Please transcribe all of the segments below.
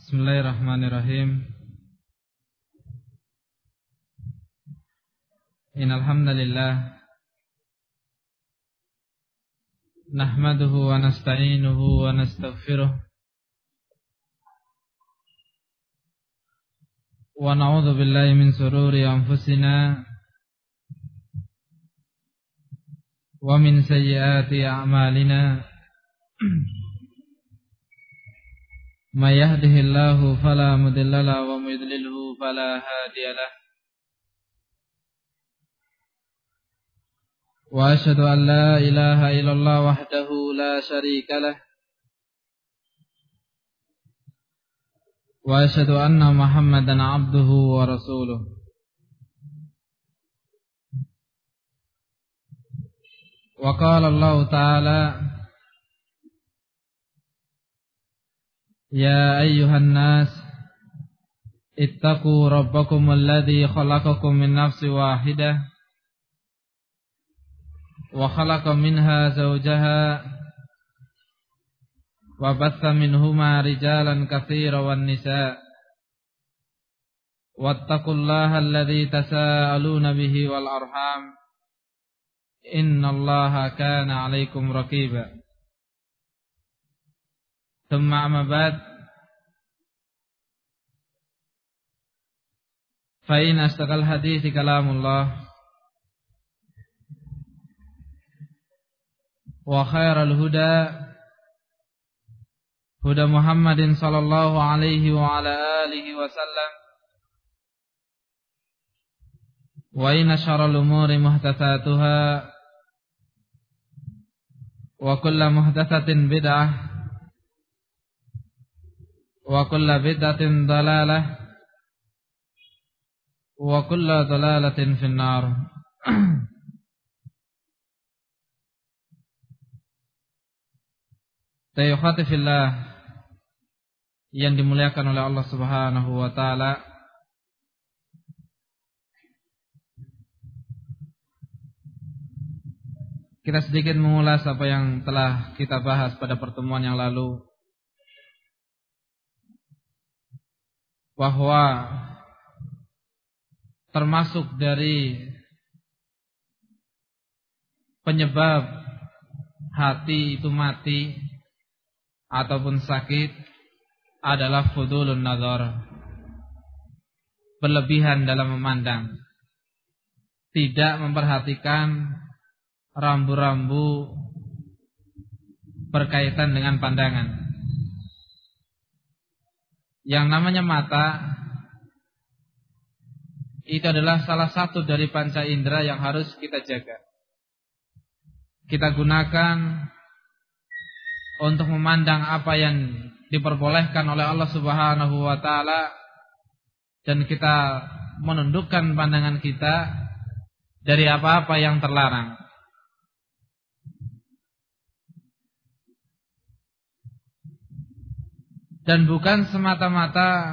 Bismillahirrahmanirrahim. Innal hamdalillah nahmaduhu wa nasta'inuhu wa nastaghfiruh wa na'udzu billahi min shururi anfusina wa min sayyiati a'malina. May yahdihillahu fala mudilla lahu wa may yudlilhu fala hadiya lahu. Wa asyhadu an la ilaha illallah wahdahu la syarika lah. Wa asyhadu anna Muhammadan abduhu wa rasuluh. Wa qala Allah ta'ala: Ya ayyuhan nas ittaqu rabbakum alladhi khalaqakum min nafsin wahidah wa khalaqa minha zawjaha wa batha minhuma rijalan katsiran wan nisaa wattaqullaha alladhi tasaaluna bihi wal arham innallaha kana 'alaikum raqiba. Thumma amma ba'd, fa in astaqal hadithi kalamullah wa khairal huda huda Muhammadin sallallahu alaihi wa ala alihi wa sallam wa inna syarral umuri muhdatsatuha wa kullu muhdatsatin bid'ah wa kullu bid'atin dalalah wa kullu dalalatin finnar. Tayyukhati fillah yang dimuliakan oleh Allah Subhanahu wa taala. Kita sedikit mengulas apa yang telah kita bahas pada pertemuan yang lalu, bahwa termasuk dari penyebab hati itu mati ataupun sakit adalah fudulun nazar, berlebihan dalam memandang, tidak memperhatikan rambu-rambu berkaitan dengan pandangan. Yang namanya mata itu adalah salah satu dari panca indera yang harus kita jaga. Kita gunakan untuk memandang apa yang diperbolehkan oleh Allah Subhanahu wa taala, dan kita menundukkan pandangan kita dari apa-apa yang terlarang. Dan bukan semata-mata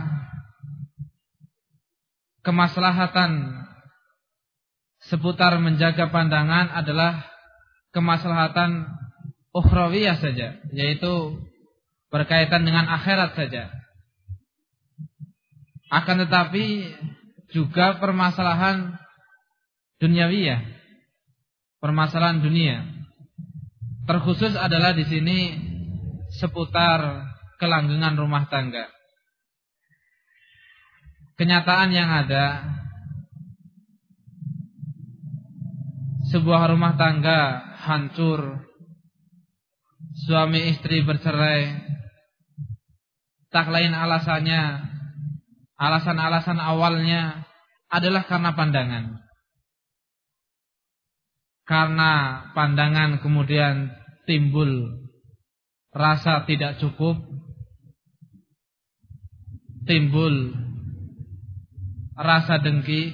kemaslahatan seputar menjaga pandangan adalah kemaslahatan ukhrawiyah saja, yaitu berkaitan dengan akhirat saja. Akan tetapi juga permasalahan duniawiyah, permasalahan dunia. Terkhusus adalah di sini seputar kelanggengan rumah tangga. Kenyataan yang ada, sebuah rumah tangga hancur, suami istri bercerai, tak lain alasannya, alasan-alasan awalnya adalah karena pandangan. Karena pandangan kemudian timbul rasa tidak cukup, timbul rasa dengki,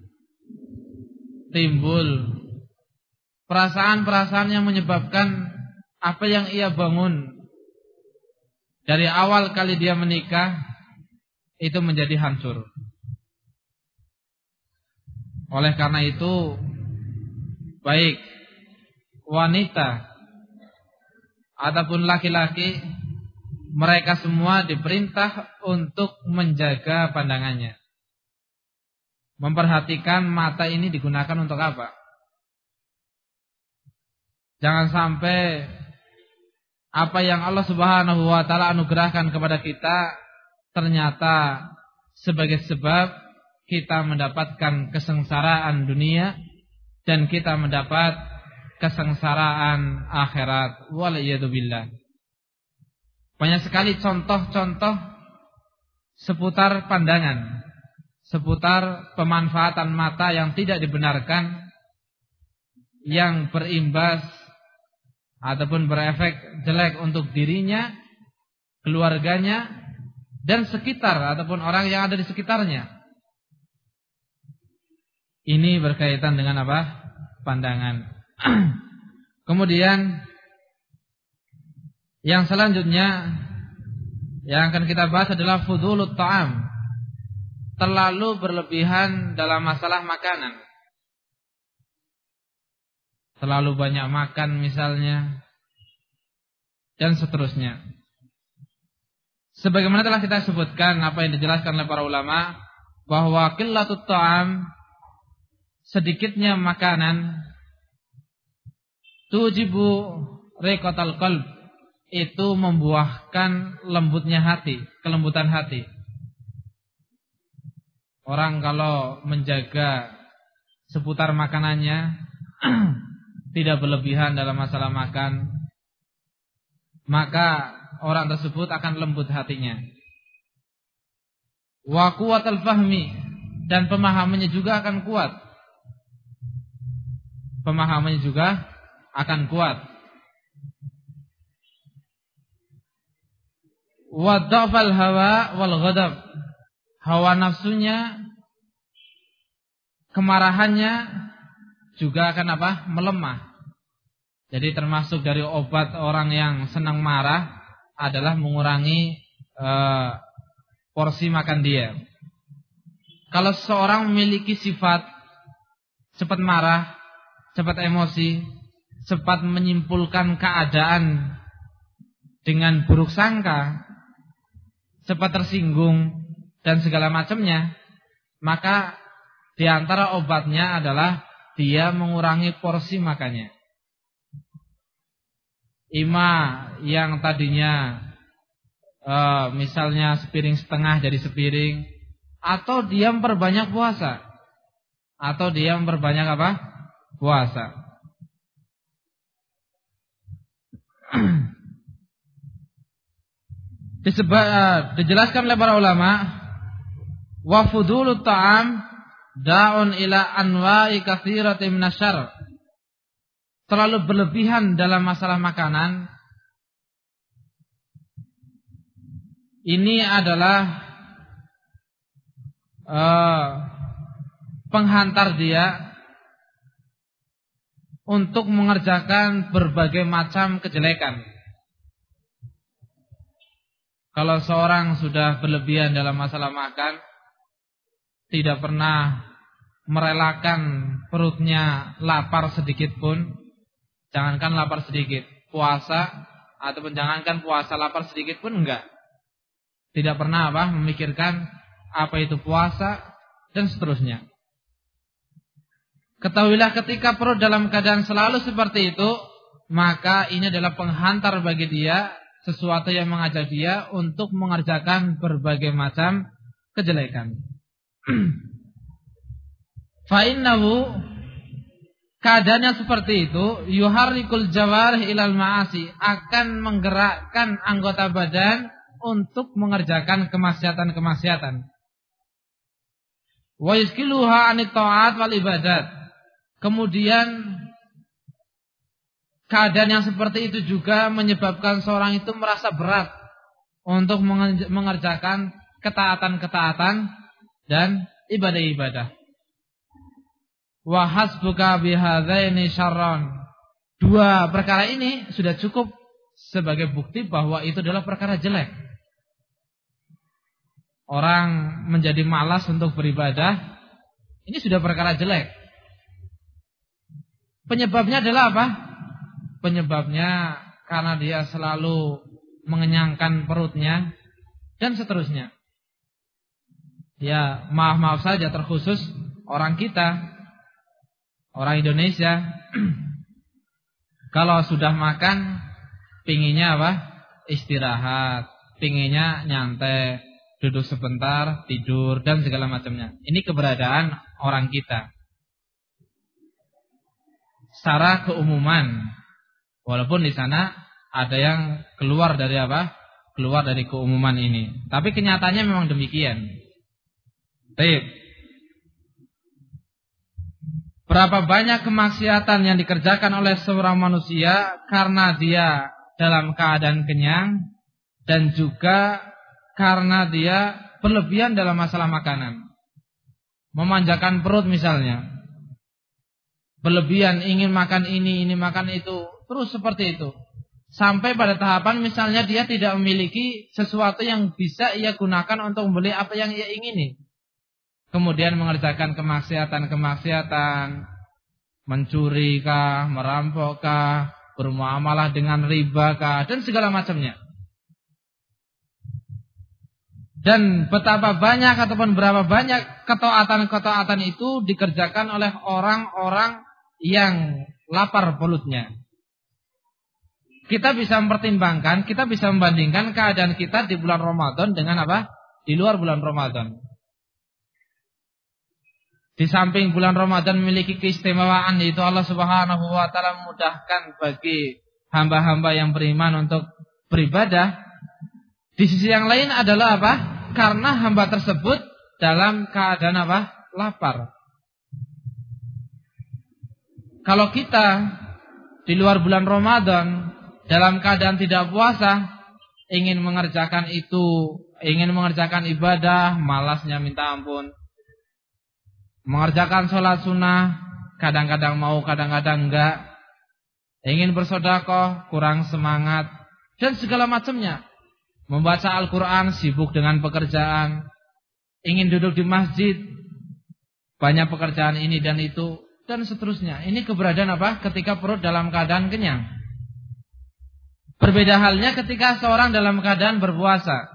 timbul perasaan-perasaan yang menyebabkan apa yang ia bangun dari awal kali dia menikah itu menjadi hancur. Oleh karena itu, baik wanita ataupun laki-laki mereka semua diperintah untuk menjaga pandangannya. Memperhatikan mata ini digunakan untuk apa. Jangan sampai apa yang Allah Subhanahu wa taala anugerahkan kepada kita ternyata sebagai sebab kita mendapatkan kesengsaraan dunia dan kita mendapat kesengsaraan akhirat. Waliyadzubillah. Banyak sekali contoh-contoh seputar pandangan, seputar pemanfaatan mata yang tidak dibenarkan, yang berimbas ataupun berefek jelek untuk dirinya, keluarganya, dan sekitar ataupun orang yang ada di sekitarnya. Ini berkaitan dengan apa? Pandangan. Kemudian yang selanjutnya yang akan kita bahas adalah fudulut ta'am. Terlalu berlebihan dalam masalah makanan. Terlalu banyak makan misalnya, dan seterusnya. Sebagaimana telah kita sebutkan apa yang dijelaskan oleh para ulama, bahwa qillatut ta'am, sedikitnya makanan, tujibu riqatal qalb, itu membuahkan lembutnya hati, kelembutan hati. Orang kalau menjaga seputar makanannya, tidak berlebihan dalam masalah makan, maka orang tersebut akan lembut hatinya. Wa quwwatul fahmi, dan pemahamannya juga akan kuat. Pemahamannya juga akan kuat. Wa dhafal hawa wal ghadab, hawa nafsunya, kemarahannya juga akan apa? Melemah. Jadi termasuk dari obat orang yang senang marah adalah mengurangi porsi makan dia. Kalau seseorang memiliki sifat cepat marah, cepat emosi, cepat menyimpulkan keadaan dengan buruk sangka, cepat tersinggung dan segala macamnya, maka di antara obatnya adalah dia mengurangi porsi makannya. Ima yang tadinya misalnya sepiring setengah jadi sepiring, atau dia memperbanyak puasa, atau dia memperbanyak apa? Puasa. Dijelaskan oleh para ulama, wa fudulut ta'am da'un ila anwa'i katsiratin minasyarr. Terlalu berlebihan dalam masalah makanan ini adalah penghantar dia untuk mengerjakan berbagai macam kejelekan. Kalau seorang sudah berlebihan dalam masalah makan, tidak pernah merelakan perutnya lapar sedikit pun, jangankan lapar sedikit, puasa, ataupun jangankan puasa lapar sedikit pun enggak. Tidak pernah apa memikirkan apa itu puasa dan seterusnya. Ketahuilah ketika perut dalam keadaan selalu seperti itu, maka ini adalah penghantar bagi dia, sesuatu yang mengajak dia untuk mengerjakan berbagai macam kejelekan. Fa innahu, keadaannya seperti itu, yuharrikul jawarih ilal ma'asi, akan menggerakkan anggota badan untuk mengerjakan kemaksiatan-kemaksiatan. Wa yuskiluha anit ta'at wal ibadat. Kemudian keadaan yang seperti itu juga menyebabkan seorang itu merasa berat untuk mengerjakan ketaatan-ketaatan dan ibadah-ibadah. Wa hasbuka bihadzaini syarran. Dua perkara ini sudah cukup sebagai bukti bahwa itu adalah perkara jelek. Orang menjadi malas untuk beribadah, ini sudah perkara jelek. Penyebabnya adalah apa? Penyebabnya karena dia selalu mengenyangkan perutnya, dan seterusnya. Ya, maaf saja terkhusus orang kita, orang Indonesia, kalau sudah makan, pinginnya apa? Istirahat, pinginnya nyantai, duduk sebentar, tidur, dan segala macamnya. Ini keberadaan orang kita. Secara keumuman, walaupun di sana ada yang keluar dari apa? Keluar dari keumuman ini. Tapi kenyataannya memang demikian. Baik. Berapa banyak kemaksiatan yang dikerjakan oleh seorang manusia karena dia dalam keadaan kenyang dan juga karena dia berlebihan dalam masalah makanan. Memanjakan perut misalnya. Berlebihan ingin makan ini makan itu, terus seperti itu. Sampai pada tahapan misalnya dia tidak memiliki sesuatu yang bisa ia gunakan untuk membeli apa yang ia ingini. Kemudian mengerjakan kemaksiatan, mencuri kah, merampok kah, bermuamalah dengan riba kah, dan segala macamnya. Dan betapa banyak ataupun berapa banyak ketaatan-ketaatan itu dikerjakan oleh orang-orang yang lapar perutnya. Kita bisa mempertimbangkan, kita bisa membandingkan keadaan kita di bulan Ramadan dengan apa? Di luar bulan Ramadan. Di samping bulan Ramadan memiliki keistimewaan, yaitu Allah Subhanahu wa taala memudahkan bagi hamba-hamba yang beriman untuk beribadah. Di sisi yang lain adalah apa? Karena hamba tersebut dalam keadaan apa? Lapar. Kalau kita di luar bulan Ramadan dalam keadaan tidak puasa, ingin mengerjakan itu, ingin mengerjakan ibadah, malasnya minta ampun. Mengerjakan sholat sunnah, kadang-kadang mau, kadang-kadang enggak. Ingin bersedekah, kurang semangat, dan segala macamnya. Membaca Al-Quran, sibuk dengan pekerjaan. Ingin duduk di masjid, banyak pekerjaan ini dan itu, dan seterusnya. Ini keberadaan apa? Ketika perut dalam keadaan kenyang. Berbeda halnya ketika seorang dalam keadaan berpuasa.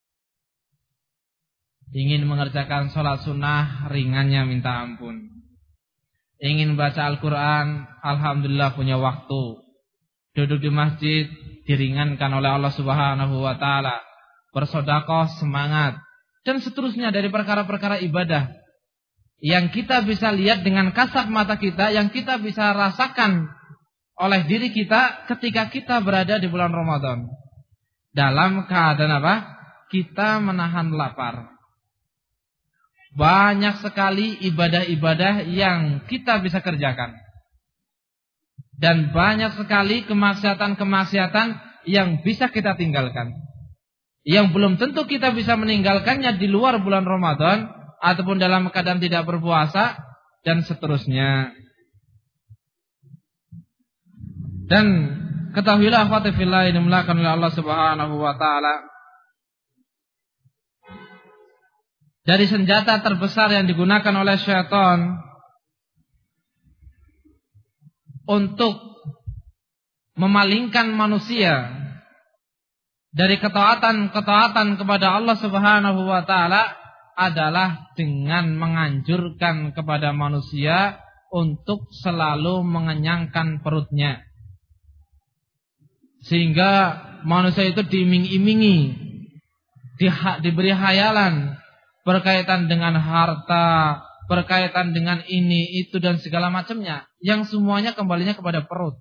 Ingin mengerjakan sholat sunnah, ringannya minta ampun. Ingin baca Al-Quran, alhamdulillah punya waktu. Duduk di masjid, diringankan oleh Allah Subhanahu wa taala. Bersedekah, semangat, dan seterusnya dari perkara-perkara ibadah yang kita bisa lihat dengan kasat mata kita, yang kita bisa rasakan oleh diri kita ketika kita berada di bulan Ramadan. Dalam keadaan apa? Kita menahan lapar. Banyak sekali ibadah-ibadah yang kita bisa kerjakan. Dan banyak sekali kemaksiatan-kemaksiatan yang bisa kita tinggalkan. Yang belum tentu kita bisa meninggalkannya di luar bulan Ramadan, ataupun dalam keadaan tidak berpuasa, dan seterusnya. Dan ketahuilah akhwati fillah yang dimuliakan oleh Allah Subhanahu wa taala, dari senjata terbesar yang digunakan oleh syaitan untuk memalingkan manusia dari ketaatan kepada Allah Subhanahu wa taala adalah dengan menganjurkan kepada manusia untuk selalu mengenyangkan perutnya. Sehingga manusia itu diiming-imingi, diberi hayalan berkaitan dengan harta, berkaitan dengan ini, itu, dan segala macamnya, yang semuanya kembalinya kepada perut.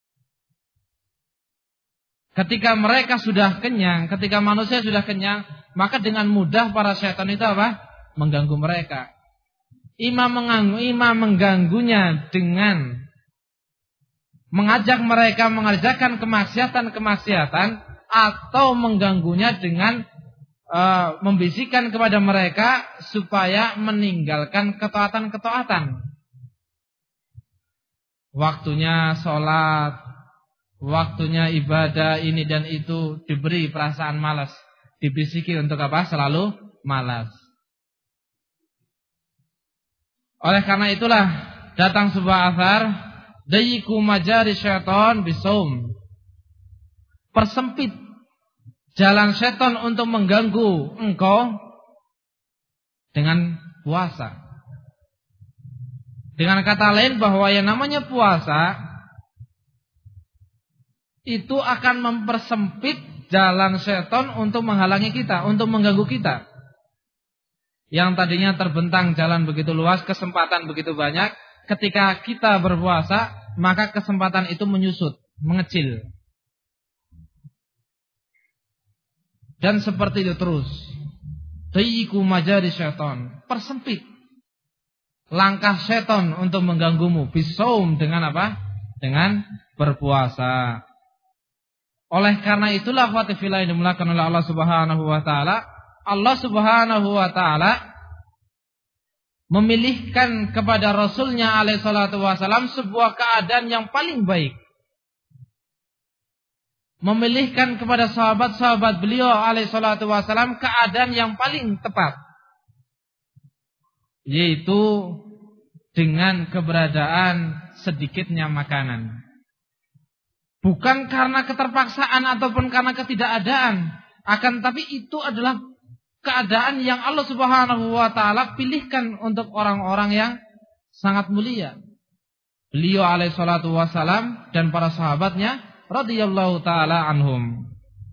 Ketika mereka sudah kenyang, ketika manusia sudah kenyang, maka dengan mudah para syaitan itu apa? Mengganggu mereka. Imam mengganggunya dengan mengajak mereka mengerjakan kemaksiatan, atau mengganggunya dengan membisikkan kepada mereka supaya meninggalkan ketaatan. Waktunya sholat, waktunya ibadah ini dan itu, diberi perasaan malas, dibisiki untuk apa? Selalu malas. Oleh karena itulah datang sebuah athar, dayiku majari syaitan bisaum, persempit jalan setan untuk mengganggu engkau dengan puasa. Dengan kata lain bahwa yang namanya puasa itu akan mempersempit jalan setan untuk menghalangi kita, untuk mengganggu kita. Yang tadinya terbentang jalan begitu luas, kesempatan begitu banyak, ketika kita berpuasa, maka kesempatan itu menyusut, mengecil. Dan seperti itu terus. Dayiku majari syaitan, persempit langkah setan untuk mengganggumu. Bisaum, dengan apa? Dengan berpuasa. Oleh karena itulah khawatifillah yang dimulakan oleh Allah Subhanahu wa taala. Allah Subhanahu wa taala memilihkan kepada Rasulnya alaihi salatu wasalam sebuah keadaan yang paling baik. Memilihkan kepada sahabat-sahabat beliau alaihi salatu wasalam keadaan yang paling tepat, yaitu dengan keberadaan sedikitnya makanan. Bukan karena keterpaksaan ataupun karena ketidakadaan, akan tapi itu adalah keadaan yang Allah Subhanahu wa taala pilihkan untuk orang-orang yang sangat mulia. Beliau alaihi salatu wasalam dan para sahabatnya radhiyallahu taala anhum.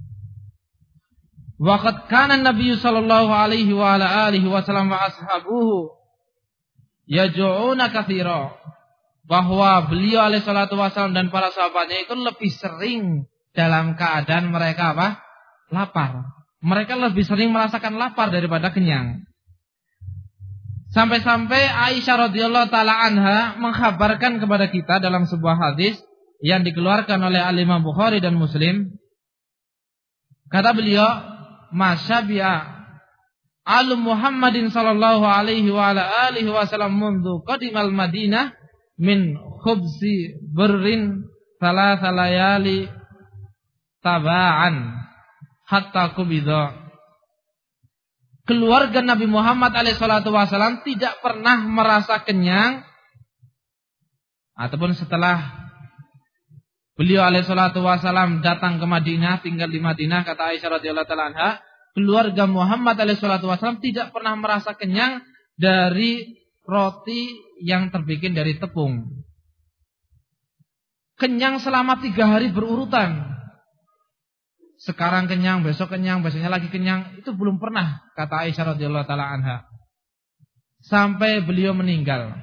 Waqad kana an-nabiy sallallahu alaihi wa ala alihi wasallam wa ashabuhu yaj'una katsira, bahwa beliau alaihi salatu wasallam dan para sahabatnya itu lebih sering dalam keadaan mereka apa? Lapar. Mereka lebih sering merasakan lapar daripada kenyang. Sampai-sampai Aisyah radhiyallahu taala anha mengkhabarkan kepada kita dalam sebuah hadis yang dikeluarkan oleh Al-Imam Bukhari dan Muslim. Kata beliau, "Masyabi'a Al Muhammadin sallallahu alaihi wa ala alihi wasallam mundu qadimal Madinah min khubzi burrin thalatha layali taba'an hatta kubidha." Keluarga Nabi Muhammad alaihi salatu wasallam tidak pernah merasa kenyang, ataupun setelah beliau alaihi salatu wasallam datang ke Madinah, tinggal di Madinah, kata Aisyah radhiyallahu taala anha, keluarga Muhammad alaihi salatu wasallam tidak pernah merasa kenyang dari roti yang terbikin dari tepung. Kenyang selama 3 hari berurutan. Sekarang kenyang, besok kenyang, besoknya lagi kenyang. Itu belum pernah, kata Aisyah radhiyallahu taala anha. Sampai beliau meninggal.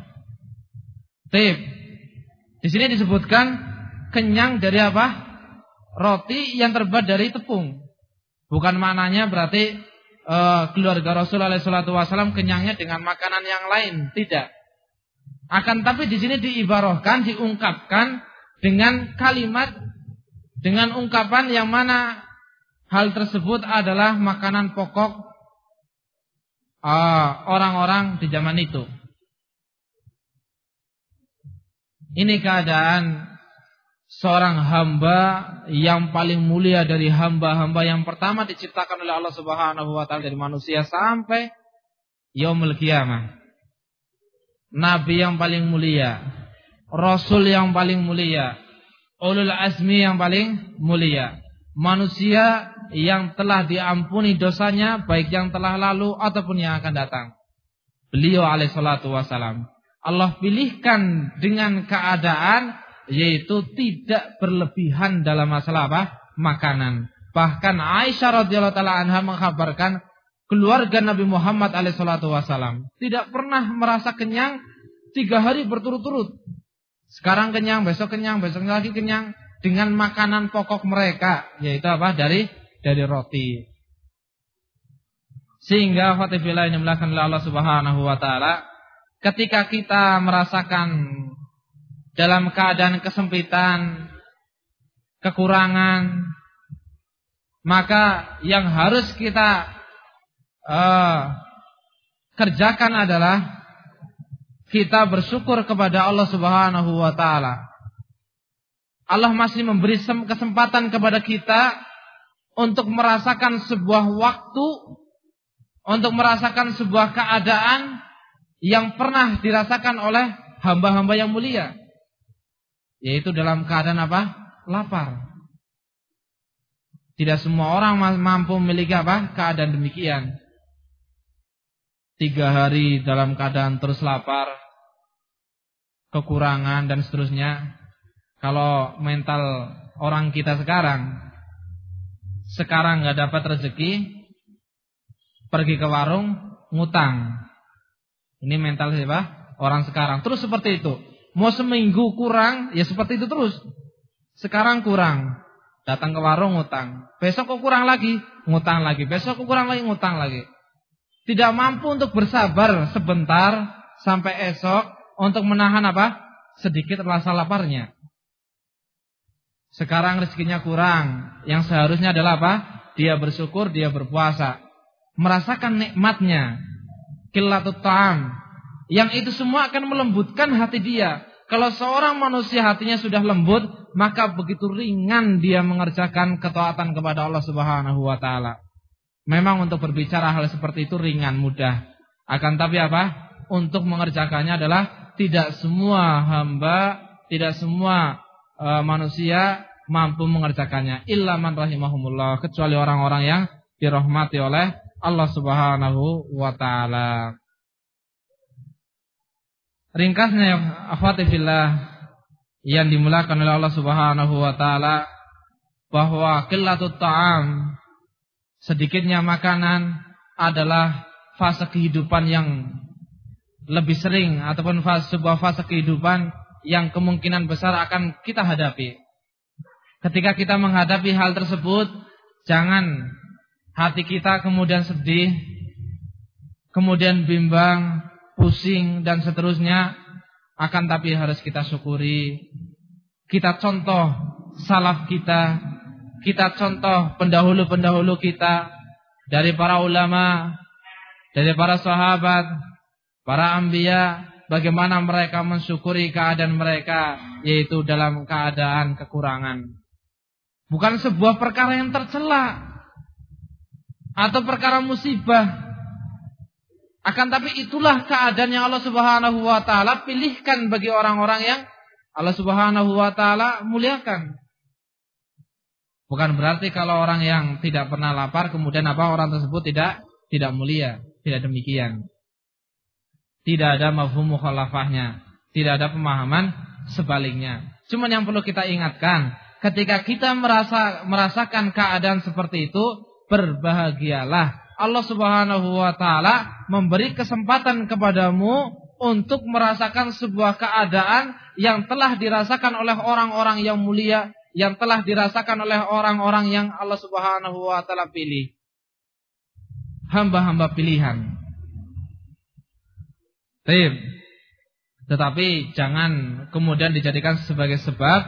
Di sini disebutkan kenyang dari apa? Roti yang terbuat dari tepung. Bukan maknanya berarti keluarga Rasulullah SAW kenyangnya dengan makanan yang lain, tidak. Akan tapi di sini diibarahkan, diungkapkan dengan kalimat, dengan ungkapan yang mana hal tersebut adalah makanan pokok orang-orang di zaman itu. Ini keadaan seorang hamba yang paling mulia dari hamba-hamba yang pertama diciptakan oleh Allah Subhanahu wa taala dari manusia sampai yaumul qiyamah. Nabi yang paling mulia, Rasul yang paling mulia, ulul azmi yang paling mulia, manusia yang telah diampuni dosanya baik yang telah lalu ataupun yang akan datang. Beliau alaihi salatu wasalam Allah pilihkan dengan keadaan yaitu tidak berlebihan dalam masalah apa? Makanan. Bahkan Aisyah radhiyallahu taala anha mengkhabarkan keluarga Nabi Muhammad alaihi salatu wasalam tidak pernah merasa kenyang 3 hari berturut-turut. Sekarang kenyang, besok lagi kenyang dengan makanan pokok mereka, yaitu apa? Dari roti. Sehingga khawatifillah yang dimulakan oleh Allah Subhanahu wa taala, ketika kita merasakan dalam keadaan kesempitan, kekurangan, maka yang harus kita kerjakan adalah kita bersyukur kepada Allah Subhanahu wa taala. Allah masih memberi kesempatan kepada kita untuk merasakan sebuah waktu, untuk merasakan sebuah keadaan yang pernah dirasakan oleh hamba-hamba yang mulia, yaitu dalam keadaan apa? Lapar. Tidak semua orang mampu memiliki keadaan demikian. 3 hari dalam keadaan terus lapar, kekurangan dan seterusnya. Kalau mental orang kita sekarang nggak dapat rezeki, pergi ke warung ngutang. Ini mental siapa? Orang sekarang. Terus seperti itu. Mau seminggu kurang, ya seperti itu terus. Sekarang kurang, datang ke warung ngutang. Besok kok kurang lagi, ngutang lagi. Besok kok kurang lagi, ngutang lagi. Tidak mampu untuk bersabar sebentar sampai esok untuk menahan sedikit rasa laparnya. Sekarang rezekinya kurang, yang seharusnya adalah dia bersyukur, dia berpuasa, merasakan nikmatnya, qillatut ta'am. Yang itu semua akan melembutkan hati dia. Kalau seorang manusia hatinya sudah lembut, maka begitu ringan dia mengerjakan ketaatan kepada Allah Subhanahu wa taala. Memang untuk berbicara hal seperti itu ringan, mudah. Akan tapi untuk mengerjakannya adalah tidak semua hamba, tidak semua manusia mampu mengerjakannya. Illa man rahimahumullah, kecuali orang-orang yang dirahmati oleh Allah Subhanahu wa taala. Ringkasnya ya akhwati fillah yang dimulakan oleh Allah Subhanahu wa taala, bahwa qillatut ta'am, sedikitnya makanan, adalah fase kehidupan yang lebih sering, ataupun sebuah fase kehidupan yang kemungkinan besar akan kita hadapi. Ketika kita menghadapi hal tersebut, jangan hati kita kemudian sedih, kemudian bimbang, pusing dan seterusnya. Akan tapi harus kita syukuri. Kita contoh salaf kita, kita contoh pendahulu-pendahulu kita, dari para ulama, dari para sahabat, para anbiya, bagaimana mereka mensyukuri keadaan mereka, yaitu dalam keadaan kekurangan. Bukan sebuah perkara yang tercela atau perkara musibah. Akan tapi itulah keadaan yang Allah Subhanahu wa taala pilihkan bagi orang-orang yang Allah Subhanahu wa taala muliakan. Bukan berarti kalau orang yang tidak pernah lapar kemudian orang tersebut tidak mulia, tidak demikian. Tidak ada mafhum mukhalafahnya, tidak ada pemahaman sebaliknya. Cuma yang perlu kita ingatkan, ketika kita merasakan keadaan seperti itu, berbahagialah. Allah Subhanahu wa taala memberi kesempatan kepadamu untuk merasakan sebuah keadaan yang telah dirasakan oleh orang-orang yang mulia, yang telah dirasakan oleh orang-orang yang Allah Subhanahu wa taala pilih. Hamba-hamba pilihan. Tetapi jangan kemudian dijadikan sebagai sebab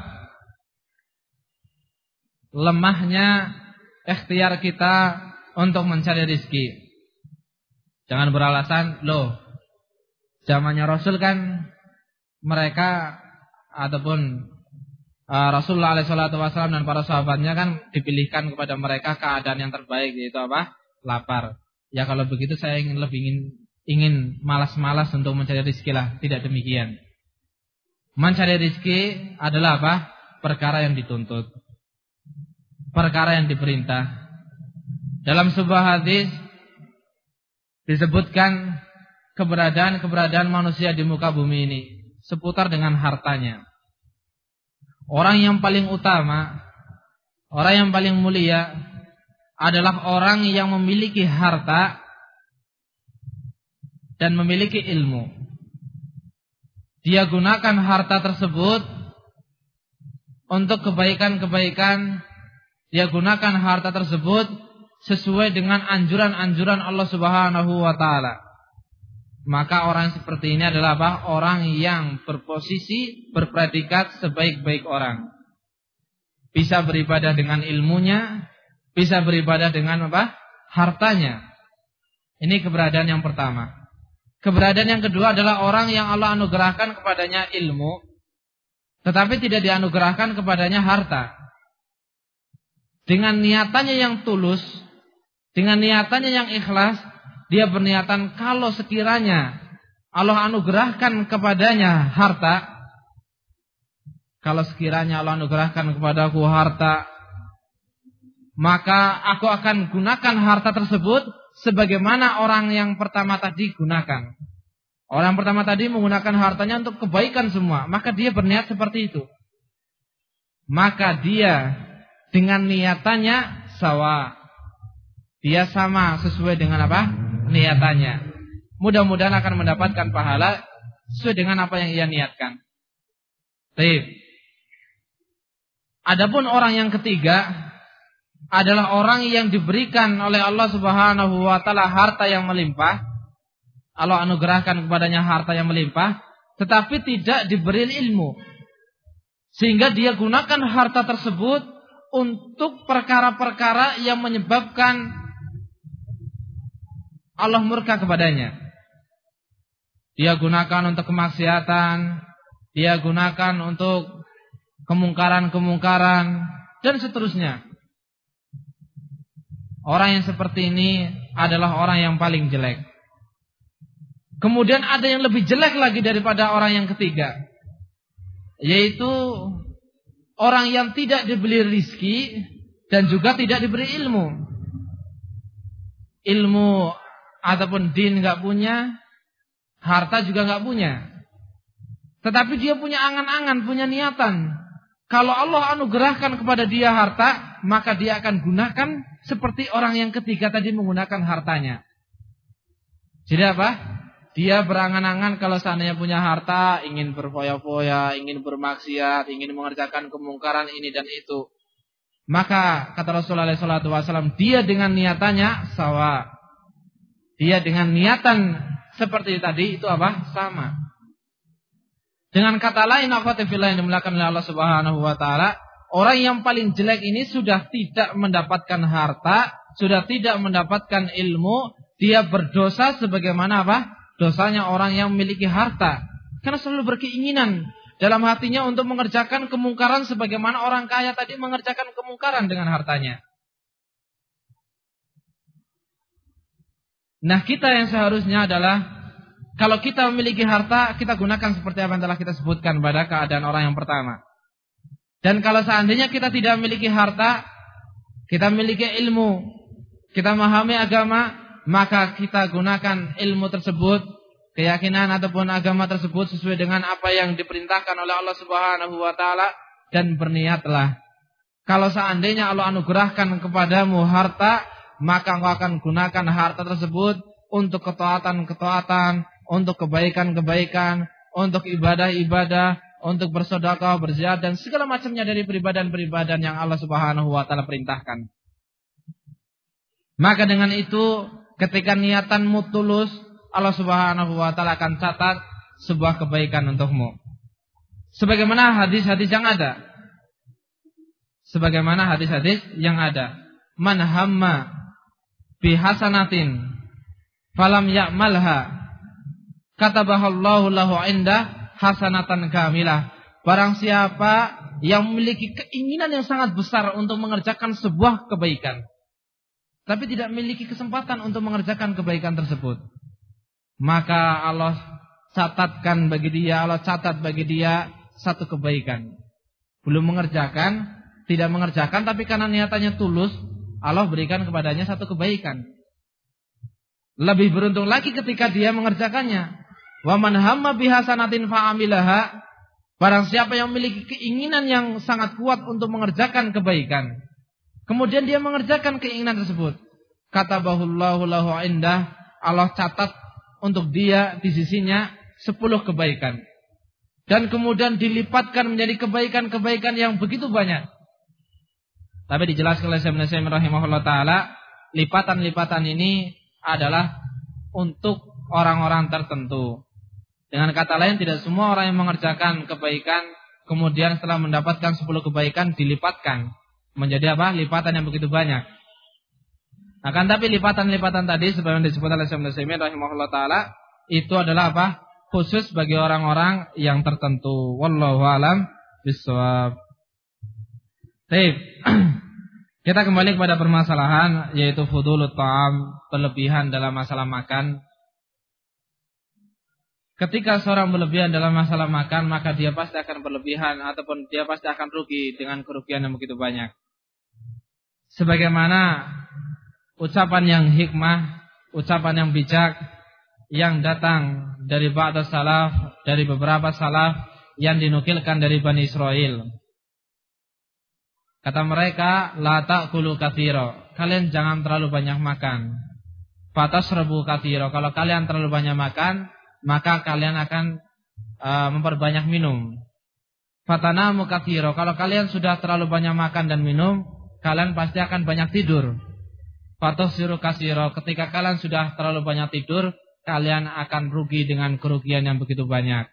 lemahnya ikhtiar kita untuk mencari rezeki. Jangan beralasan, zamannya Rasul kan mereka ataupun Rasulullah SAW dan para sahabatnya kan dipilihkan kepada mereka keadaan yang terbaik, yaitu lapar. Ya kalau begitu saya ingin malas-malas untuk mencari rezeki lah. Tidak demikian. Mencari rezeki adalah perkara yang dituntut, perkara yang diperintah. Dalam sebuah hadis disebutkan keberadaan manusia di muka bumi ini seputar dengan hartanya. Orang yang paling utama, orang yang paling mulia adalah orang yang memiliki harta dan memiliki ilmu. Dia gunakan harta tersebut untuk kebaikan-kebaikan. Dia gunakan harta tersebut sesuai dengan anjuran-anjuran Allah Subhanahu wa taala. Maka orang seperti ini adalah orang yang berposisi, berpredikat sebaik-baik orang. Bisa beribadah dengan ilmunya, bisa beribadah dengan hartanya. Ini keberadaan yang pertama. Keberadaan yang kedua adalah orang yang Allah anugerahkan kepadanya ilmu, tetapi tidak dianugerahkan kepadanya harta. Dengan niatannya yang tulus, dengan niatannya yang ikhlas, dia berniatan kalau sekiranya Allah anugerahkan kepadanya harta, kalau sekiranya Allah anugerahkan kepadaku harta, maka aku akan gunakan harta tersebut sebagaimana orang yang pertama tadi gunakan. Orang pertama tadi menggunakan hartanya untuk kebaikan semua, maka dia berniat seperti itu. Maka dia dengan niatannya sawa. Dia sama sesuai dengan apa? Niatannya. Mudah-mudahan akan mendapatkan pahala sesuai dengan apa yang ia niatkan. Baik. Adapun orang yang ketiga adalah orang yang diberikan oleh Allah Subhanahu wa taala harta yang melimpah. Allah anugerahkan kepadanya harta yang melimpah, tetapi tidak diberi ilmu. Sehingga dia gunakan harta tersebut untuk perkara-perkara yang menyebabkan Allah murka kepadanya. Dia gunakan untuk kemaksiatan, dia gunakan untuk kemungkaran-kemungkaran, dan seterusnya. Orang yang seperti ini adalah orang yang paling jelek. Kemudian ada yang lebih jelek lagi daripada orang yang ketiga, yaitu orang yang tidak diberi rizki dan juga tidak diberi ilmu. Ilmu ataupun din gak punya, harta juga gak punya. Tetapi dia punya angan-angan, punya niatan. Kalau Allah anugerahkan kepada dia harta, maka dia akan gunakan seperti orang yang ketiga tadi menggunakan hartanya. Jadi apa? Dia berangan-angan kalau seandainya punya harta, ingin berfoya-foya, ingin bermaksiat, ingin mengerjakan kemungkaran ini dan itu. Maka kata Rasulullah SAW, dia dengan niatannya sawa. Dia dengan niatan seperti tadi itu apa? Sama. Dengan kata lain, akhwatifillah yang dimuliakan oleh Allah Subhanahu wa taala, orang yang paling jelek ini sudah tidak mendapatkan harta, sudah tidak mendapatkan ilmu, dia berdosa sebagaimana apa? Dosanya orang yang memiliki harta. Karena selalu berkeinginan dalam hatinya untuk mengerjakan kemungkaran sebagaimana orang kaya tadi mengerjakan kemungkaran dengan hartanya. Nah, kita yang seharusnya adalah kalau kita memiliki harta, kita gunakan seperti apa yang telah kita sebutkan pada keadaan orang yang pertama. Dan kalau seandainya kita tidak memiliki harta, kita memiliki ilmu, kita memahami agama, maka kita gunakan ilmu tersebut, keyakinan ataupun agama tersebut sesuai dengan apa yang diperintahkan oleh Allah Subhanahu wa taala, dan berniatlah. Kalau seandainya Allah anugerahkan kepadamu harta, maka engkau akan gunakan harta tersebut untuk ketaatan-ketaatan, untuk kebaikan-kebaikan, untuk ibadah-ibadah, untuk bersedekah, berjihad dan segala macamnya dari peribadahan-peribadahan yang Allah Subhanahu wa taala perintahkan. Maka dengan itu, ketika niatanmu tulus, Allah Subhanahu wa taala akan catat sebuah kebaikan untukmu. Sebagaimana hadis-hadis yang ada. Sebagaimana hadis-hadis yang ada. Man hamma bi hasanatin falam ya'malha katabahallahu lahu indah hasanatan kamilah. Barang siapa yang memiliki keinginan yang sangat besar untuk mengerjakan sebuah kebaikan, tapi tidak memiliki kesempatan untuk mengerjakan kebaikan tersebut, maka Allah catatkan bagi dia, Allah catat bagi dia satu kebaikan. Belum mengerjakan, tidak mengerjakan, tapi karena niatannya tulus, Allah berikan kepadanya satu kebaikan. Lebih beruntung lagi ketika dia mengerjakannya. Wa man hamma bihasanatin fa'amilaha. Barang siapa yang memiliki keinginan yang sangat kuat untuk mengerjakan kebaikan, kemudian dia mengerjakan keinginan tersebut, katabahullahu lahu indah, Allah catat untuk dia di sisinya 10 kebaikan. Dan kemudian dilipatkan menjadi kebaikan-kebaikan yang begitu banyak. Tapi dijelaskan oleh Syekh Ibnu Utsaimin rahimahullah taala, lipatan-lipatan ini adalah untuk orang-orang tertentu. Dengan kata lain, tidak semua orang yang mengerjakan kebaikan kemudian setelah mendapatkan 10 kebaikan dilipatkan menjadi apa? Lipatan yang begitu banyak. Akan tapi lipatan-lipatan tadi sebagaimana disebut oleh Syekh Ibnu Utsaimin rahimahullah taala, itu adalah apa? Khusus bagi orang-orang yang tertentu. Wallahu a'lam bishawab. Baik. Kita kembali kepada permasalahan, yaitu fudulut ta'am, berlebihan dalam masalah makan. Ketika seorang berlebihan dalam masalah makan, maka dia pasti akan berlebihan ataupun dia pasti akan rugi dengan kerugian yang begitu banyak. sebagaimana ucapan yang hikmah, ucapan yang bijak yang datang dari ba'da salaf, dari beberapa salaf yang dinukilkan dari Bani Israel. Kata mereka, la ta'kulu katsira, kalian jangan terlalu banyak makan. Fatasrabu katsira, kalau kalian terlalu banyak makan, maka kalian akan memperbanyak minum. Fatanamu katsira, kalau kalian sudah terlalu banyak makan dan minum, kalian pasti akan banyak tidur. Fatasiru katsira, ketika kalian sudah terlalu banyak tidur, kalian akan rugi dengan kerugian yang begitu banyak.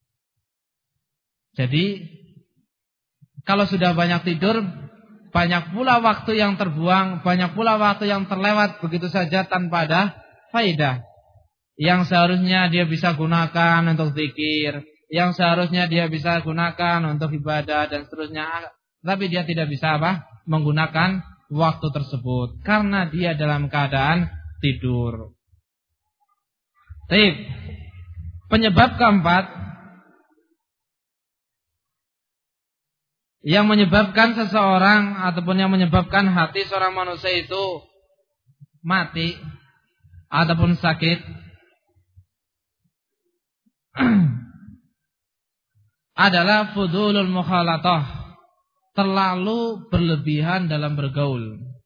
Jadi kalau sudah banyak tidur, banyak pula waktu yang terbuang, banyak pula waktu yang terlewat begitu saja tanpa ada faedah. Yang seharusnya dia bisa gunakan untuk zikir, yang seharusnya dia bisa gunakan untuk ibadah dan seterusnya, tapi dia tidak bisa menggunakan waktu tersebut karena dia dalam keadaan tidur. Baik. Penyebab keempat yang menyebabkan seseorang ataupun yang menyebabkan hati seorang manusia itu mati ataupun sakit adalah fudulul mukhalatah, terlalu berlebihan dalam bergaul.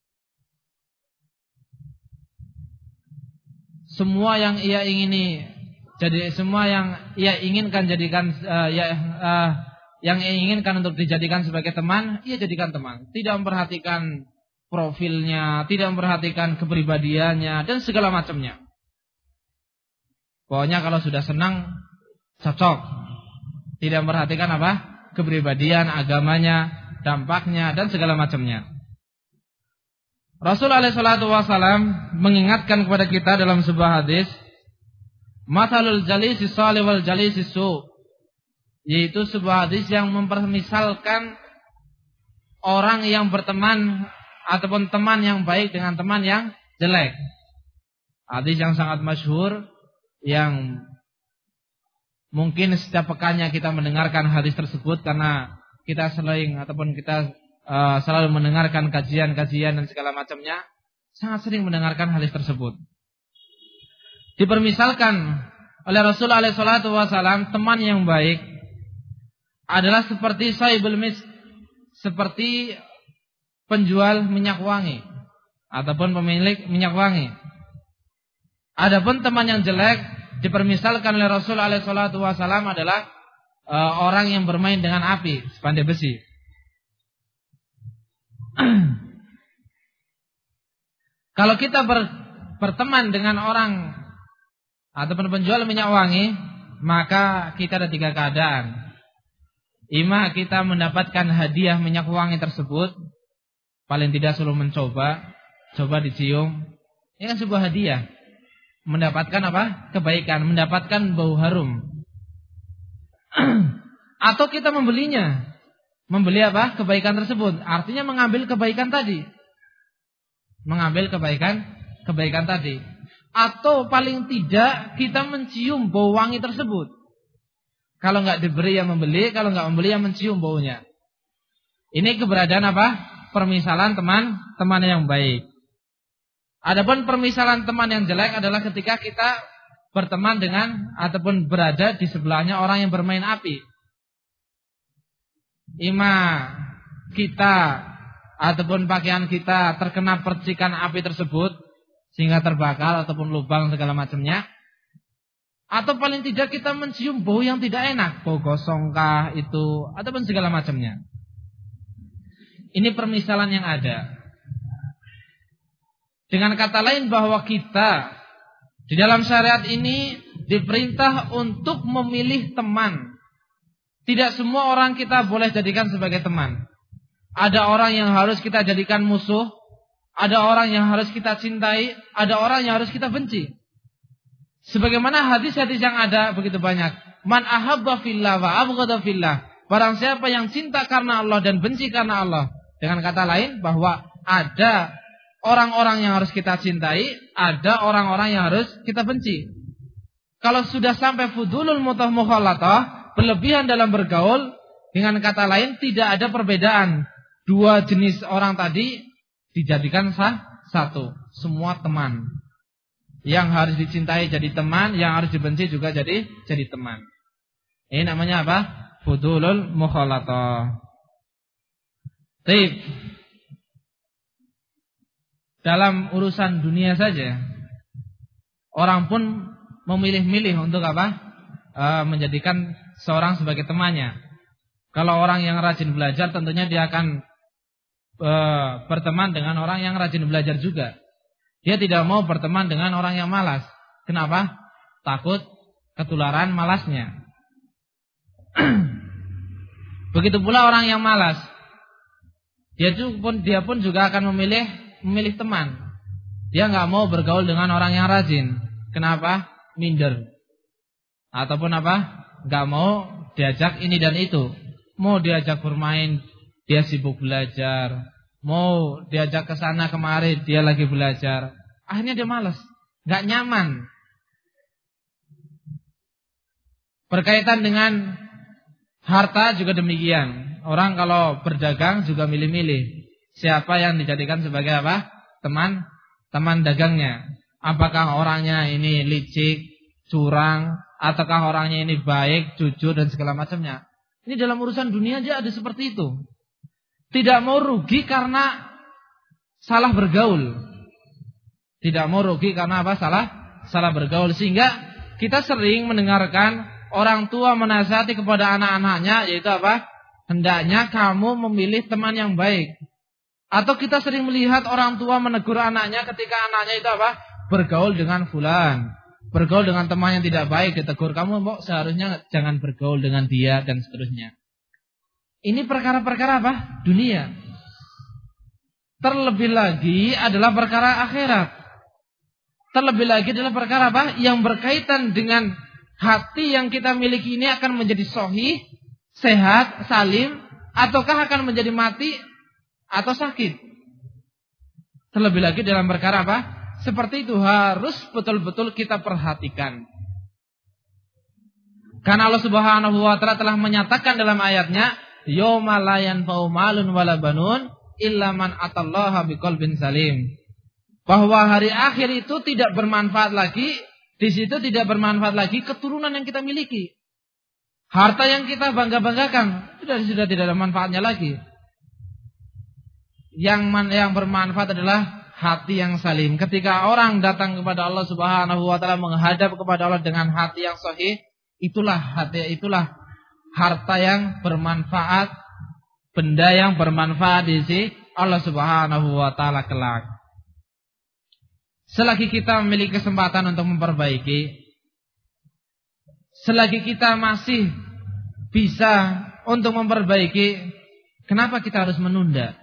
Semua yang ia ingini, jadi semua yang ia inginkan jadikan yang ia inginkan untuk dijadikan sebagai teman, ia jadikan teman. Tidak memperhatikan profilnya, tidak memperhatikan kepribadiannya dan segala macamnya. Pokoknya kalau sudah senang cocok. Tidak memperhatikan kepribadian, agamanya, dampaknya dan segala macamnya. Rasulullah SAW mengingatkan kepada kita dalam sebuah hadis, mathalul jalisi salih wal jalisi su', yaitu sebuah hadis yang mempermisalkan orang yang berteman ataupun teman yang baik dengan teman yang jelek. Hadis yang sangat masyhur yang mungkin setiap pekannya kita mendengarkan hadis tersebut karena kita sering ataupun kita selalu mendengarkan kajian-kajian dan segala macamnya, sangat sering mendengarkan hadis tersebut. Dipermisalkan oleh Rasulullah SAW, teman yang baik adalah seperti sahibul misk, seperti penjual minyak wangi ataupun pemilik minyak wangi. Adapun teman yang jelek dipermisalkan oleh Rasulullah SAW adalah orang yang bermain dengan api, sepandai besi. Kalau kita berteman dengan orang ataupun penjual minyak wangi, maka kita ada tiga keadaan. Ima kita mendapatkan hadiah minyak wangi tersebut, paling tidak suruh mencoba, coba dicium. Ini kan sebuah hadiah. Mendapatkan kebaikan, mendapatkan bau harum. Atau kita membelinya. Membeli kebaikan tersebut. Artinya mengambil kebaikan tadi. Mengambil kebaikan tadi. Atau paling tidak kita mencium bau wangi tersebut. Kalau enggak diberi yang membeli, kalau enggak membeli yang mencium baunya. Ini keberadaan permisalan teman yang baik. Adapun permisalan teman yang jelek adalah ketika kita berteman dengan ataupun berada di sebelahnya orang yang bermain api. Ima kita ataupun pakaian kita terkena percikan api tersebut sehingga terbakar ataupun lubang segala macamnya. Atau paling tidak kita mencium bau yang tidak enak, bau gosongkah itu ataupun segala macamnya. Ini permisalan yang ada. Dengan kata lain bahwa kita di dalam syariat ini diperintah untuk memilih teman. Tidak semua orang kita boleh jadikan sebagai teman. Ada orang yang harus kita jadikan musuh, ada orang yang harus kita cintai, ada orang yang harus kita benci. Sebagaimana hadis-hadis yang ada begitu banyak. Man ahabba fillah wa abghada fillah. Barang siapa yang cinta karena Allah dan benci karena Allah. Dengan kata lain bahwa ada orang-orang yang harus kita cintai, ada orang-orang yang harus kita benci. Kalau sudah sampai fudulul mukhalatah, berlebihan dalam bergaul, dengan kata lain tidak ada perbedaan. Dua jenis orang tadi dijadikan satu. Semua teman. Yang harus dicintai jadi teman, yang harus dibenci juga jadi teman. Ini namanya apa? Fudulul mukhalatah. Baik. Dalam urusan dunia saja, orang pun memilih-milih untuk apa? Menjadikan seorang sebagai temannya. Kalau orang yang rajin belajar, tentunya dia akan berteman dengan orang yang rajin belajar juga. Dia tidak mau berteman dengan orang yang malas. Kenapa? Takut ketularan malasnya. Begitu pula orang yang malas. Dia pun juga akan memilih teman. Dia nggak mau bergaul dengan orang yang rajin. Kenapa? Minder. Ataupun apa? Nggak mau diajak ini dan itu. Mau diajak bermain, dia sibuk belajar. Mau diajak ke sana kemari, dia lagi belajar. Akhirnya dia malas, nggak nyaman. Berkaitan dengan harta juga demikian. Orang kalau berdagang juga milih-milih siapa yang dijadikan sebagai apa? Teman dagangnya. Apakah orangnya ini licik, curang, ataukah orangnya ini baik, jujur dan segala macamnya. Ini dalam urusan dunia aja ada seperti itu. Tidak mau rugi karena salah bergaul. Tidak mau rugi karena apa? Salah bergaul. Sehingga kita sering mendengarkan orang tua menasihati kepada anak-anaknya, yaitu apa? Hendaknya kamu memilih teman yang baik. Atau kita sering melihat orang tua menegur anaknya ketika anaknya itu apa? Bergaul dengan fulan, bergaul dengan teman yang tidak baik, ditegur, kamu kok seharusnya jangan bergaul dengan dia dan seterusnya. Ini perkara-perkara apa? Dunia. Terlebih lagi adalah perkara akhirat. Terlebih lagi adalah perkara apa? Yang berkaitan dengan hati yang kita miliki ini akan menjadi sahih, sehat, salim, ataukah akan menjadi mati atau sakit. Terlebih lagi dalam perkara apa? Seperti itu harus betul-betul kita perhatikan. Karena Allah Subhanahu wa taala telah menyatakan dalam ayatnya, yauma la yanfa'u malun wala banun illa man atallaha biqalbin salim. Bahwa hari akhir itu tidak bermanfaat lagi, di situ tidak bermanfaat lagi keturunan yang kita miliki. Harta yang kita bangga-banggakan sudah tidak ada manfaatnya lagi. Yang bermanfaat adalah hati yang salim. Ketika orang datang kepada Allah Subhanahu wa taala, menghadap kepada Allah dengan hati yang sahih, itulah harta yang bermanfaat, benda yang bermanfaat di sisi Allah Subhanahu wa taala kelak. Selagi kita memiliki kesempatan untuk memperbaiki, selagi kita masih bisa untuk memperbaiki, kenapa kita harus menunda?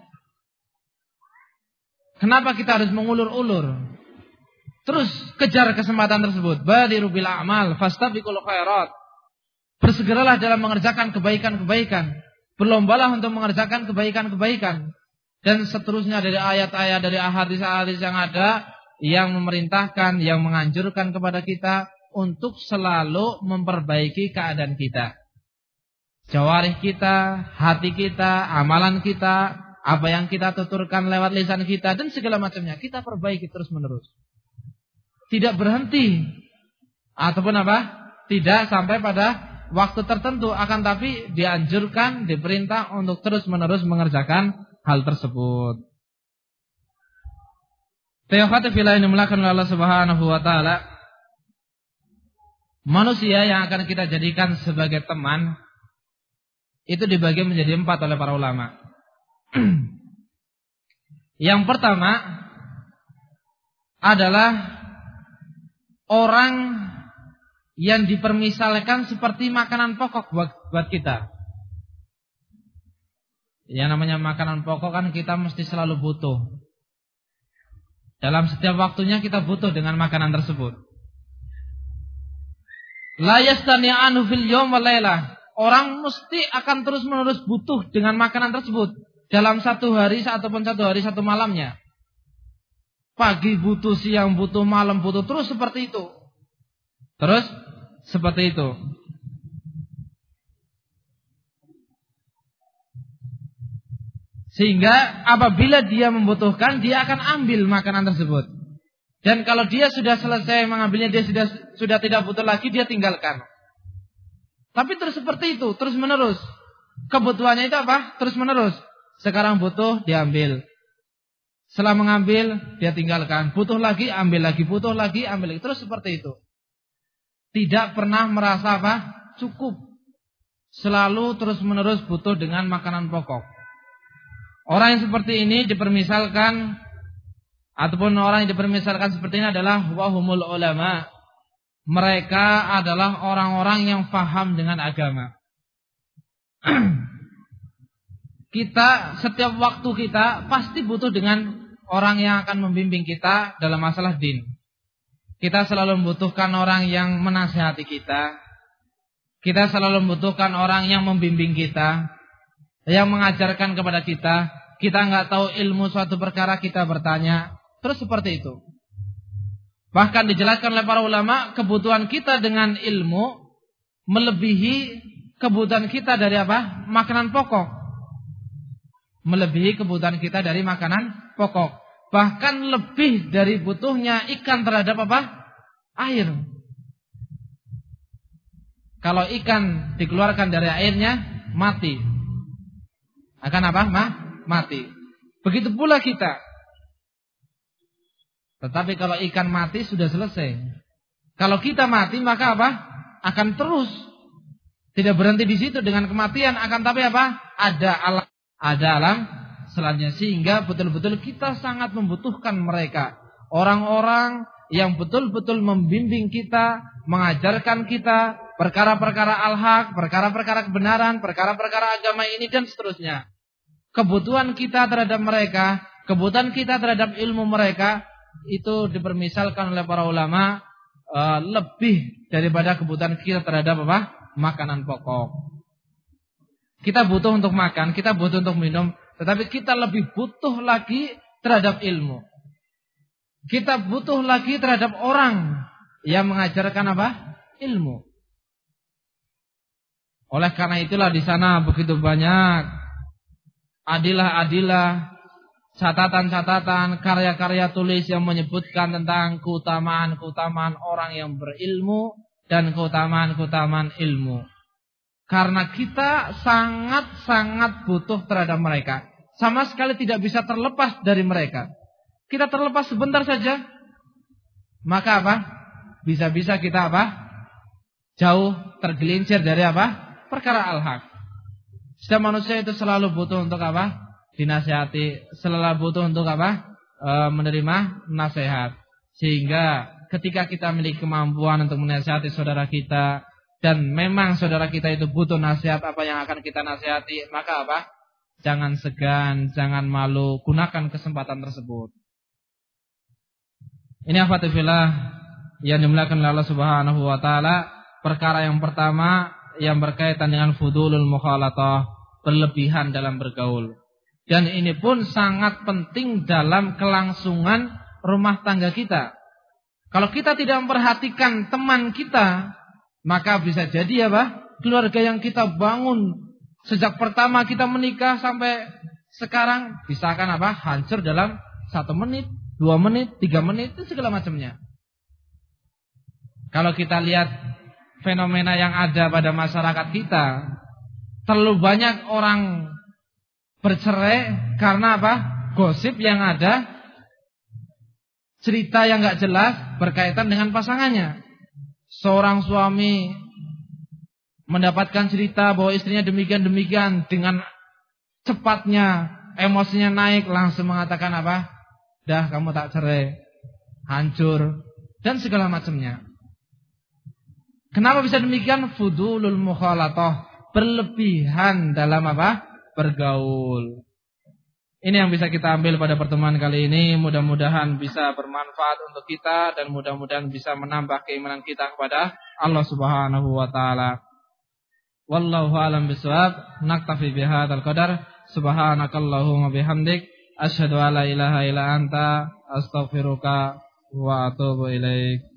Kenapa kita harus mengulur-ulur? Terus kejar kesempatan tersebut. Badiru bil a'mal fastabiqul khairat. Bersegeralah dalam mengerjakan kebaikan-kebaikan. Berlombalah untuk mengerjakan kebaikan-kebaikan. Dan seterusnya dari ayat-ayat, dari hadis-hadis yang ada, yang memerintahkan, yang menganjurkan kepada kita untuk selalu memperbaiki keadaan kita. Jawarih kita, hati kita, amalan kita, apa yang kita tuturkan lewat lisan kita, dan segala macamnya kita perbaiki terus-menerus. Tidak berhenti. Ataupun apa? Tidak sampai pada waktu tertentu, akan tapi dianjurkan, diperintah untuk terus-menerus mengerjakan hal tersebut. Teofatu fillah ini melakukan Allah Subhanahu wa taala. Manusia yang akan kita jadikan sebagai teman itu dibagi menjadi 4 oleh para ulama. Yang pertama adalah orang yang dipermisalkan seperti makanan pokok buat kita. Yang namanya makanan pokok kan kita mesti selalu butuh. Dalam setiap waktunya kita butuh dengan makanan tersebut. La yastani'anu fil yawm wal lailah. Orang mesti akan terus-menerus butuh dengan makanan tersebut. Dalam satu hari ataupun satu malamnya. Pagi butuh, siang butuh, malam butuh, terus seperti itu. Terus seperti itu. Sehingga apabila dia membutuhkan, dia akan ambil makanan tersebut. Dan kalau dia sudah selesai mengambilnya, dia sudah tidak butuh lagi, dia tinggalkan. Tapi terus seperti itu, terus menerus. Kebutuhannya itu apa? Terus menerus. Sekarang butuh, diambil. Setelah mengambil, dia tinggalkan. Butuh lagi, ambil lagi. Butuh lagi, ambil lagi. Terus seperti itu. Tidak pernah merasa apa? Cukup. Selalu terus menerus butuh dengan makanan pokok. Orang yang seperti ini dipermisalkan, ataupun orang yang dipermisalkan seperti ini adalah wahumul ulama. Mereka adalah orang-orang yang paham dengan agama. Kita setiap waktu kita pasti butuh dengan orang yang akan membimbing kita dalam masalah din. Kita selalu membutuhkan orang yang menasihati kita. Kita selalu membutuhkan orang yang membimbing kita, yang mengajarkan kepada kita. Kita nggak tahu ilmu suatu perkara, kita bertanya. Terus seperti itu. Bahkan dijelaskan oleh para ulama, kebutuhan kita dengan ilmu melebihi kebutuhan kita dari apa? Makanan pokok. Melebihi kebutuhan kita dari makanan pokok. Bahkan lebih dari butuhnya ikan terhadap apa? Air. Kalau ikan dikeluarkan dari airnya, mati. Akan apa? Mati. Begitu pula kita. Tetapi kalau ikan mati sudah selesai. Kalau kita mati maka apa? Akan terus. Tidak berhenti di situ dengan kematian, akan tapi apa? Ada alam selanjutnya, sehingga betul-betul kita sangat membutuhkan mereka. Orang-orang yang betul-betul membimbing kita, mengajarkan kita perkara-perkara al-haq, perkara-perkara kebenaran, perkara-perkara agama ini dan seterusnya. Kebutuhan kita terhadap mereka, kebutuhan kita terhadap ilmu mereka, itu dipermisalkan oleh para ulama lebih daripada kebutuhan kita terhadap apa? Makanan pokok. Kita butuh untuk makan, kita butuh untuk minum, tetapi kita lebih butuh lagi terhadap ilmu. Kita butuh lagi terhadap orang yang mengajarkan apa? Ilmu. Oleh karena itulah di sana begitu banyak adilah-adilah, catatan-catatan, karya-karya tulis yang menyebutkan tentang keutamaan-keutamaan orang yang berilmu dan keutamaan-keutamaan ilmu. Karena kita sangat-sangat butuh terhadap mereka. Sama sekali tidak bisa terlepas dari mereka. Kita terlepas sebentar saja, maka apa? Bisa-bisa kita apa? Jauh tergelincir dari apa? Perkara al-haq. Setiap manusia itu selalu butuh untuk apa? Dinasihati, selalu butuh untuk apa? Menerima nasihat. Sehingga ketika kita memiliki kemampuan untuk menasihati saudara kita, dan memang saudara kita itu butuh nasihat apa yang akan kita nasihati, maka apa? Jangan segan, jangan malu, gunakan kesempatan tersebut. Ini afatullah yang dimuliakan oleh Allah Subhanahu wa taala. Perkara yang pertama yang berkaitan dengan fudulul mukhalatah, berlebihan dalam bergaul. Dan ini pun sangat penting dalam kelangsungan rumah tangga kita. Kalau kita tidak memperhatikan teman kita, maka bisa jadi apa? Keluarga yang kita bangun sejak pertama kita menikah sampai sekarang bisa akan apa? Hancur dalam 1 menit, 2 menit, 3 menit, itu segala macamnya. Kalau kita lihat fenomena yang ada pada masyarakat kita, terlalu banyak orang bercerai karena apa? Gosip yang ada, cerita yang gak jelas berkaitan dengan pasangannya. Seorang suami mendapatkan cerita bahwa istrinya demikian-demikian, dengan cepatnya emosinya naik, langsung mengatakan apa? Dah kamu tak cerai, hancur, dan segala macamnya. Kenapa bisa demikian? Fudulul mukhalatah, berlebihan dalam apa? Bergaul. Ini yang bisa kita ambil pada pertemuan kali ini. Mudah-mudahan bisa bermanfaat untuk kita dan mudah-mudahan bisa menambah keimanan kita kepada Allah Subhanahu wa taala. Wallahu a'lam bishawab. Naktafi bihadzal qadar. Subhanakallahumma bihamdik asyhadu an la ilaha illa anta astaghfiruka wa atubu ilaik.